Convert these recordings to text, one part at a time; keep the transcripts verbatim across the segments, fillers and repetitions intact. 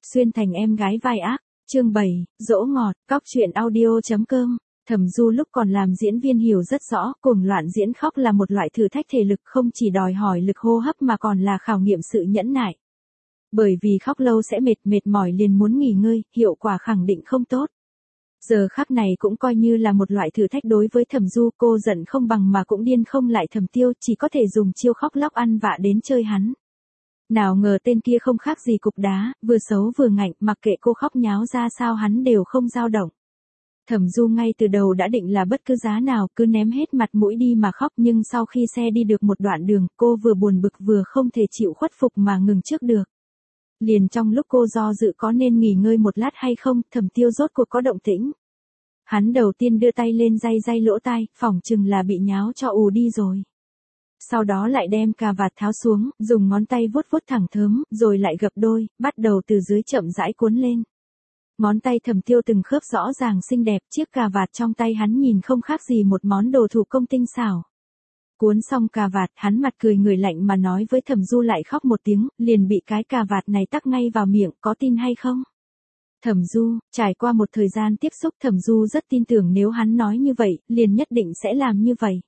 xuyên thành em gái vai ác. Chương bảy, dỗ ngọt, cóc truyện audio.com. Thẩm Du lúc còn làm diễn viên hiểu rất rõ, cuồng loạn diễn khóc là một loại thử thách thể lực, không chỉ đòi hỏi lực hô hấp mà còn là khảo nghiệm sự nhẫn nại. Bởi vì khóc lâu sẽ mệt, mệt mỏi liền muốn nghỉ ngơi, hiệu quả khẳng định không tốt. Giờ khắc này cũng coi như là một loại thử thách đối với Thẩm Du, cô giận không bằng mà cũng điên không lại Thẩm Tiêu, chỉ có thể dùng chiêu khóc lóc ăn vạ đến chơi hắn. Nào ngờ tên kia không khác gì cục đá, vừa xấu vừa ngạnh, mặc kệ cô khóc nháo ra sao hắn đều không dao động. Thẩm Du ngay từ đầu đã định là bất cứ giá nào cứ ném hết mặt mũi đi mà khóc, nhưng sau khi xe đi được một đoạn đường, cô vừa buồn bực vừa không thể chịu khuất phục mà ngừng trước được. Liền trong lúc cô do dự có nên nghỉ ngơi một lát hay không, Thẩm Tiêu rốt cuộc có động tĩnh. Hắn đầu tiên đưa tay lên day day lỗ tai, phỏng chừng là bị nháo cho ù đi rồi. Sau đó lại đem cà vạt tháo xuống, dùng ngón tay vuốt vuốt thẳng thớm, rồi lại gập đôi, bắt đầu từ dưới chậm rãi cuốn lên. Ngón tay Thẩm Tiêu từng khớp rõ ràng xinh đẹp, chiếc cà vạt trong tay hắn nhìn không khác gì một món đồ thủ công tinh xảo. Cuốn xong cà vạt, hắn mặt cười người lạnh mà nói với Thẩm Du lại khóc một tiếng, liền bị cái cà vạt này tắc ngay vào miệng, có tin hay không? Thẩm Du, trải qua một thời gian tiếp xúc, Thẩm Du rất tin tưởng nếu hắn nói như vậy, liền nhất định sẽ làm như vậy.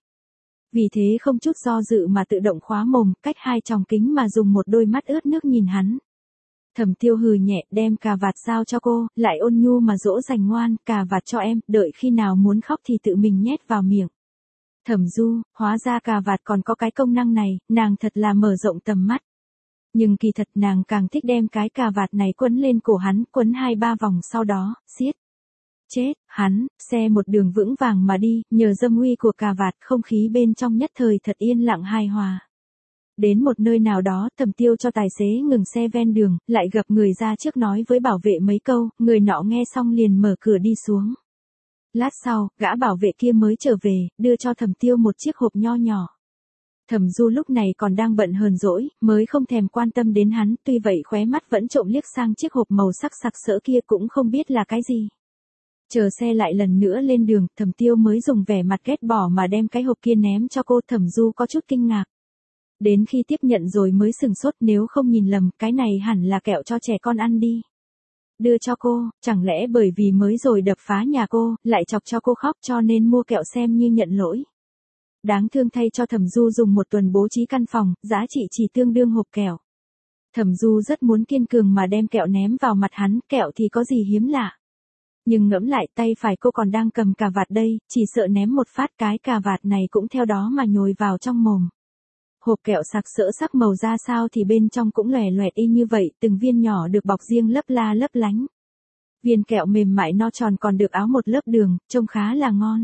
Vì thế không chút do dự mà tự động khóa mồm, cách hai tròng kính mà dùng một đôi mắt ướt nước nhìn hắn. Thẩm Tiêu hừ nhẹ, đem cà vạt giao cho cô, lại ôn nhu mà dỗ dành ngoan, cà vạt cho em, đợi khi nào muốn khóc thì tự mình nhét vào miệng. Thẩm Du, hóa ra cà vạt còn có cái công năng này, nàng thật là mở rộng tầm mắt. Nhưng kỳ thật nàng càng thích đem cái cà vạt này quấn lên cổ hắn, quấn hai ba vòng sau đó, siết. Chết, hắn, xe một đường vững vàng mà đi, nhờ dâm uy của cà vạt không khí bên trong nhất thời thật yên lặng hài hòa. Đến một nơi nào đó, Thẩm Tiêu cho tài xế ngừng xe ven đường, lại gặp người ra trước nói với bảo vệ mấy câu, người nọ nghe xong liền mở cửa đi xuống. Lát sau, gã bảo vệ kia mới trở về, đưa cho Thẩm Tiêu một chiếc hộp nho nhỏ. Thẩm Du lúc này còn đang bận hờn dỗi, mới không thèm quan tâm đến hắn, tuy vậy khóe mắt vẫn trộm liếc sang chiếc hộp màu sắc sặc sỡ kia cũng không biết là cái gì. Chờ xe lại lần nữa lên đường, Thẩm Tiêu mới dùng vẻ mặt ghét bỏ mà đem cái hộp kia ném cho cô. Thẩm Du có chút kinh ngạc. Đến khi tiếp nhận rồi mới sừng sốt, nếu không nhìn lầm, cái này hẳn là kẹo cho trẻ con ăn đi. Đưa cho cô, chẳng lẽ bởi vì mới rồi đập phá nhà cô, lại chọc cho cô khóc cho nên mua kẹo xem như nhận lỗi. Đáng thương thay cho Thẩm Du dùng một tuần bố trí căn phòng, giá trị chỉ tương đương hộp kẹo. Thẩm Du rất muốn kiên cường mà đem kẹo ném vào mặt hắn, kẹo thì có gì hiếm lạ. Nhưng ngẫm lại tay phải cô còn đang cầm cà vạt đây, chỉ sợ ném một phát cái cà vạt này cũng theo đó mà nhồi vào trong mồm. Hộp kẹo sặc sỡ sắc màu ra sao thì bên trong cũng lòe loẹt y như vậy, từng viên nhỏ được bọc riêng lấp la lấp lánh. Viên kẹo mềm mại no tròn còn được áo một lớp đường, trông khá là ngon.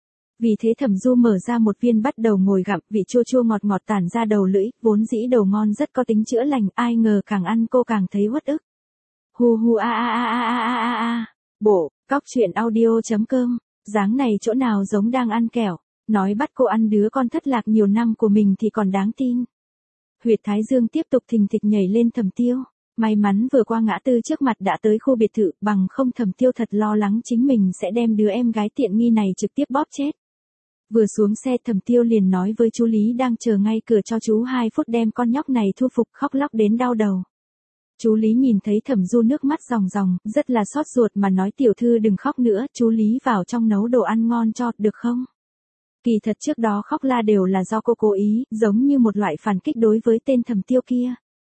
Vì thế Thẩm Du mở ra một viên bắt đầu ngồi gặm, vị chua chua ngọt ngọt tản ra đầu lưỡi, vốn dĩ đồ ngon rất có tính chữa lành, ai ngờ càng ăn cô càng thấy uất ức. Hu hu a a a a a a a. Bộ, cóc truyện audio.com, dáng này chỗ nào giống đang ăn kẹo, nói bắt cô ăn đứa con thất lạc nhiều năm của mình thì còn đáng tin. Huyệt thái dương tiếp tục thình thịch nhảy lên Thẩm Tiêu, may mắn vừa qua ngã tư trước mặt đã tới khu biệt thự, bằng không Thẩm Tiêu thật lo lắng chính mình sẽ đem đứa em gái tiện nghi này trực tiếp bóp chết. Vừa xuống xe Thẩm Tiêu liền nói với chú Lý đang chờ ngay cửa cho chú hai phút đem con nhóc này thu phục, khóc lóc đến đau đầu. Chú Lý nhìn thấy Thẩm Du nước mắt ròng ròng, rất là xót ruột mà nói tiểu thư đừng khóc nữa, chú Lý vào trong nấu đồ ăn ngon cho, được không? Kỳ thật trước đó khóc la đều là do cô cố ý, giống như một loại phản kích đối với tên Thẩm Tiêu kia.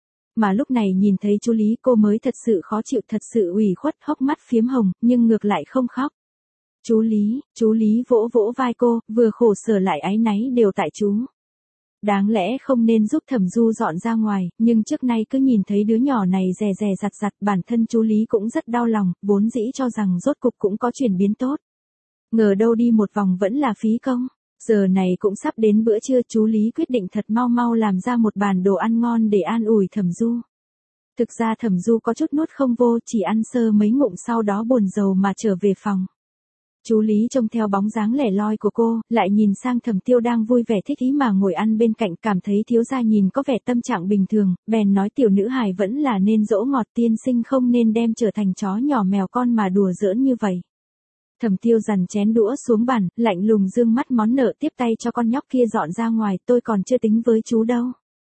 Mà lúc này nhìn thấy chú Lý cô mới thật sự khó chịu, thật sự ủy khuất, hốc mắt phiếm hồng, nhưng ngược lại không khóc. Chú Lý, chú Lý vỗ vỗ vai cô, vừa khổ sở lại áy náy đều tại chú. Đáng lẽ không nên giúp Thẩm Du dọn ra ngoài, nhưng trước nay cứ nhìn thấy đứa nhỏ này dè dè dặt dặt, bản thân chú Lý cũng rất đau lòng, vốn dĩ cho rằng rốt cục cũng có chuyển biến tốt. Ngờ đâu đi một vòng vẫn là phí công. Giờ này cũng sắp đến bữa trưa, chú Lý quyết định thật mau mau làm ra một bàn đồ ăn ngon để an ủi Thẩm Du. Thực ra Thẩm Du có chút nuốt không vô, chỉ ăn sơ mấy ngụm sau đó buồn rầu mà trở về phòng. Chú Lý trông theo bóng dáng lẻ loi của cô, lại nhìn sang Thẩm Tiêu đang vui vẻ thích ý mà ngồi ăn bên cạnh, cảm thấy thiếu gia nhìn có vẻ tâm trạng bình thường, bèn nói tiểu nữ hài vẫn là nên dỗ ngọt, tiên sinh không nên đem trở thành chó nhỏ mèo con mà đùa giỡn như vậy. Thẩm Tiêu dằn chén đũa xuống bàn, lạnh lùng dương mắt món nợ tiếp tay cho con nhóc kia dọn ra ngoài, tôi còn chưa tính với chú đâu.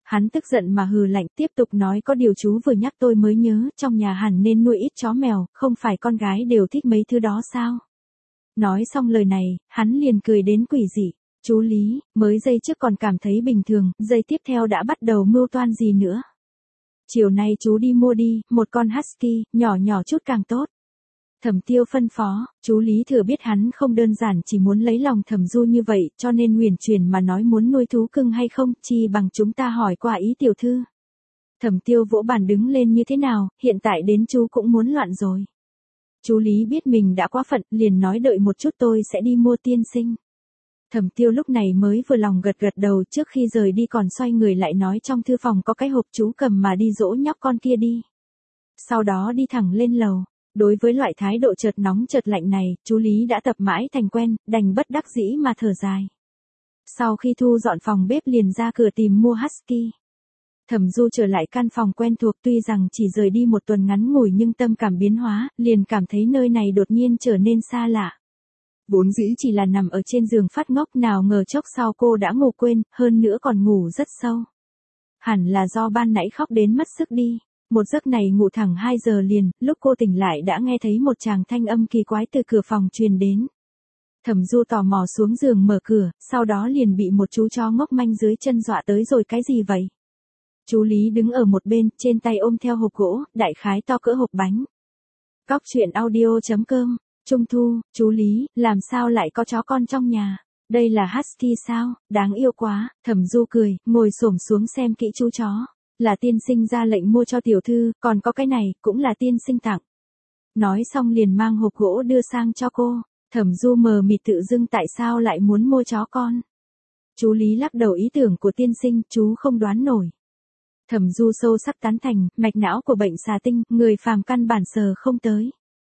Hắn tức giận mà hừ lạnh, tiếp tục nói có điều chú vừa nhắc tôi mới nhớ, trong nhà hẳn nên nuôi ít chó mèo, không phải con gái đều thích mấy thứ đó sao? Nói xong lời này, hắn liền cười đến quỷ dị. Chú Lý, mới giây trước còn cảm thấy bình thường, giây tiếp theo đã bắt đầu mưu toan gì nữa. Chiều nay chú đi mua đi, một con husky, nhỏ nhỏ chút càng tốt. Thẩm Tiêu phân phó, chú Lý thừa biết hắn không đơn giản chỉ muốn lấy lòng Thẩm Du như vậy, cho nên huyền chuyển mà nói muốn nuôi thú cưng hay không, chi bằng chúng ta hỏi qua ý tiểu thư. Thẩm Tiêu vỗ bàn đứng lên như thế nào, hiện tại đến chú cũng muốn loạn rồi. Chú Lý biết mình đã quá phận, liền nói đợi một chút tôi sẽ đi mua tiên sinh. Thẩm Tiêu lúc này mới vừa lòng gật gật đầu, trước khi rời đi còn xoay người lại nói trong thư phòng có cái hộp chú cầm mà đi dỗ nhóc con kia đi. Sau đó đi thẳng lên lầu. Đối với loại thái độ chợt nóng chợt lạnh này, chú Lý đã tập mãi thành quen, đành bất đắc dĩ mà thở dài. Sau khi thu dọn phòng bếp liền ra cửa tìm mua husky. Thẩm Du trở lại căn phòng quen thuộc, tuy rằng chỉ rời đi một tuần ngắn ngủi nhưng tâm cảm biến hóa, liền cảm thấy nơi này đột nhiên trở nên xa lạ. Vốn dĩ chỉ là nằm ở trên giường phát ngốc, nào ngờ chốc sau cô đã ngủ quên, hơn nữa còn ngủ rất sâu. Hẳn là do ban nãy khóc đến mất sức đi. Một giấc này ngủ thẳng hai giờ liền, lúc cô tỉnh lại đã nghe thấy một tràng thanh âm kỳ quái từ cửa phòng truyền đến. Thẩm Du tò mò xuống giường mở cửa, sau đó liền bị một chú chó ngốc manh dưới chân dọa tới rồi. Cái gì vậy? Chú Lý đứng ở một bên, trên tay ôm theo hộp gỗ, đại khái to cỡ hộp bánh. Cóc truyện audio chấm com, Trung Thu, chú Lý, làm sao lại có chó con trong nhà? Đây là husky sao? Đáng yêu quá. Thẩm Du cười, ngồi xổm xuống xem kỹ chú chó. Là tiên sinh ra lệnh mua cho tiểu thư, còn có cái này, cũng là tiên sinh tặng. Nói xong liền mang hộp gỗ đưa sang cho cô. Thẩm Du mờ mịt tự dưng tại sao lại muốn mua chó con. Chú Lý lắc đầu, ý tưởng của tiên sinh, chú không đoán nổi. Thẩm Du sâu sắc tán thành, mạch não của bệnh xà tinh, người phàm căn bản sờ không tới.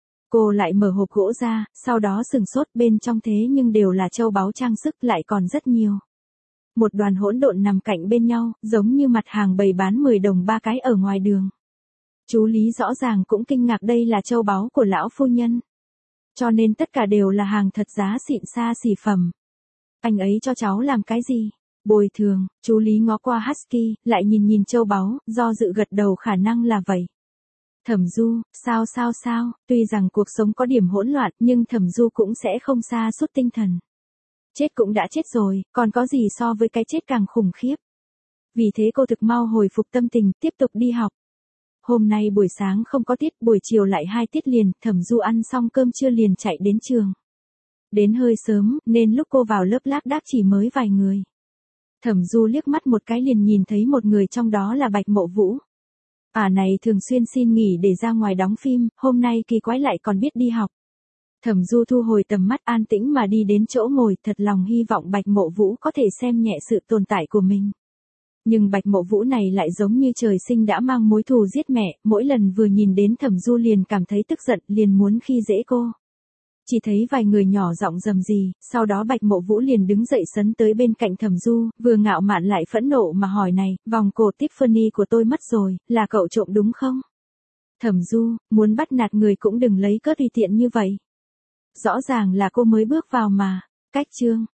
Cô lại mở hộp gỗ ra, sau đó sừng sốt, bên trong thế nhưng đều là châu báu trang sức, lại còn rất nhiều. Một đoàn hỗn độn nằm cạnh bên nhau, giống như mặt hàng bày bán mười đồng ba cái ở ngoài đường. Chú Lý rõ ràng cũng kinh ngạc, đây là châu báu của lão phu nhân. Cho nên tất cả đều là hàng thật giá xịn xa xỉ phẩm. Anh ấy cho cháu làm cái gì? Bồi thường. Chú Lý ngó qua husky, lại nhìn nhìn châu báu, do dự gật đầu, khả năng là vậy. Thẩm Du, sao sao sao, tuy rằng cuộc sống có điểm hỗn loạn, nhưng Thẩm Du cũng sẽ không sa sút tinh thần. Chết cũng đã chết rồi, còn có gì so với cái chết càng khủng khiếp. Vì thế cô thực mau hồi phục tâm tình, tiếp tục đi học. Hôm nay buổi sáng không có tiết, buổi chiều lại hai tiết liền, Thẩm Du ăn xong cơm trưa liền chạy đến trường. Đến hơi sớm, nên lúc cô vào lớp lác đác chỉ mới vài người. Thẩm Du liếc mắt một cái liền nhìn thấy một người trong đó là Bạch Mộ Vũ. À này thường xuyên xin nghỉ để ra ngoài đóng phim, hôm nay kỳ quái lại còn biết đi học. Thẩm Du thu hồi tầm mắt, an tĩnh mà đi đến chỗ ngồi, thật lòng hy vọng Bạch Mộ Vũ có thể xem nhẹ sự tồn tại của mình. Nhưng Bạch Mộ Vũ này lại giống như trời sinh đã mang mối thù giết mẹ, mỗi lần vừa nhìn đến Thẩm Du liền cảm thấy tức giận, liền muốn khi dễ cô. Chỉ thấy vài người nhỏ giọng rầm rì, sau đó Bạch Mộ Vũ liền đứng dậy sấn tới bên cạnh Thẩm Du, vừa ngạo mạn lại phẫn nộ mà hỏi, này, vòng cổ Tiffany của tôi mất rồi, là cậu trộm đúng không? Thẩm Du, muốn bắt nạt người cũng đừng lấy cớ tùy tiện như vậy. Rõ ràng là cô mới bước vào mà. Cách chương,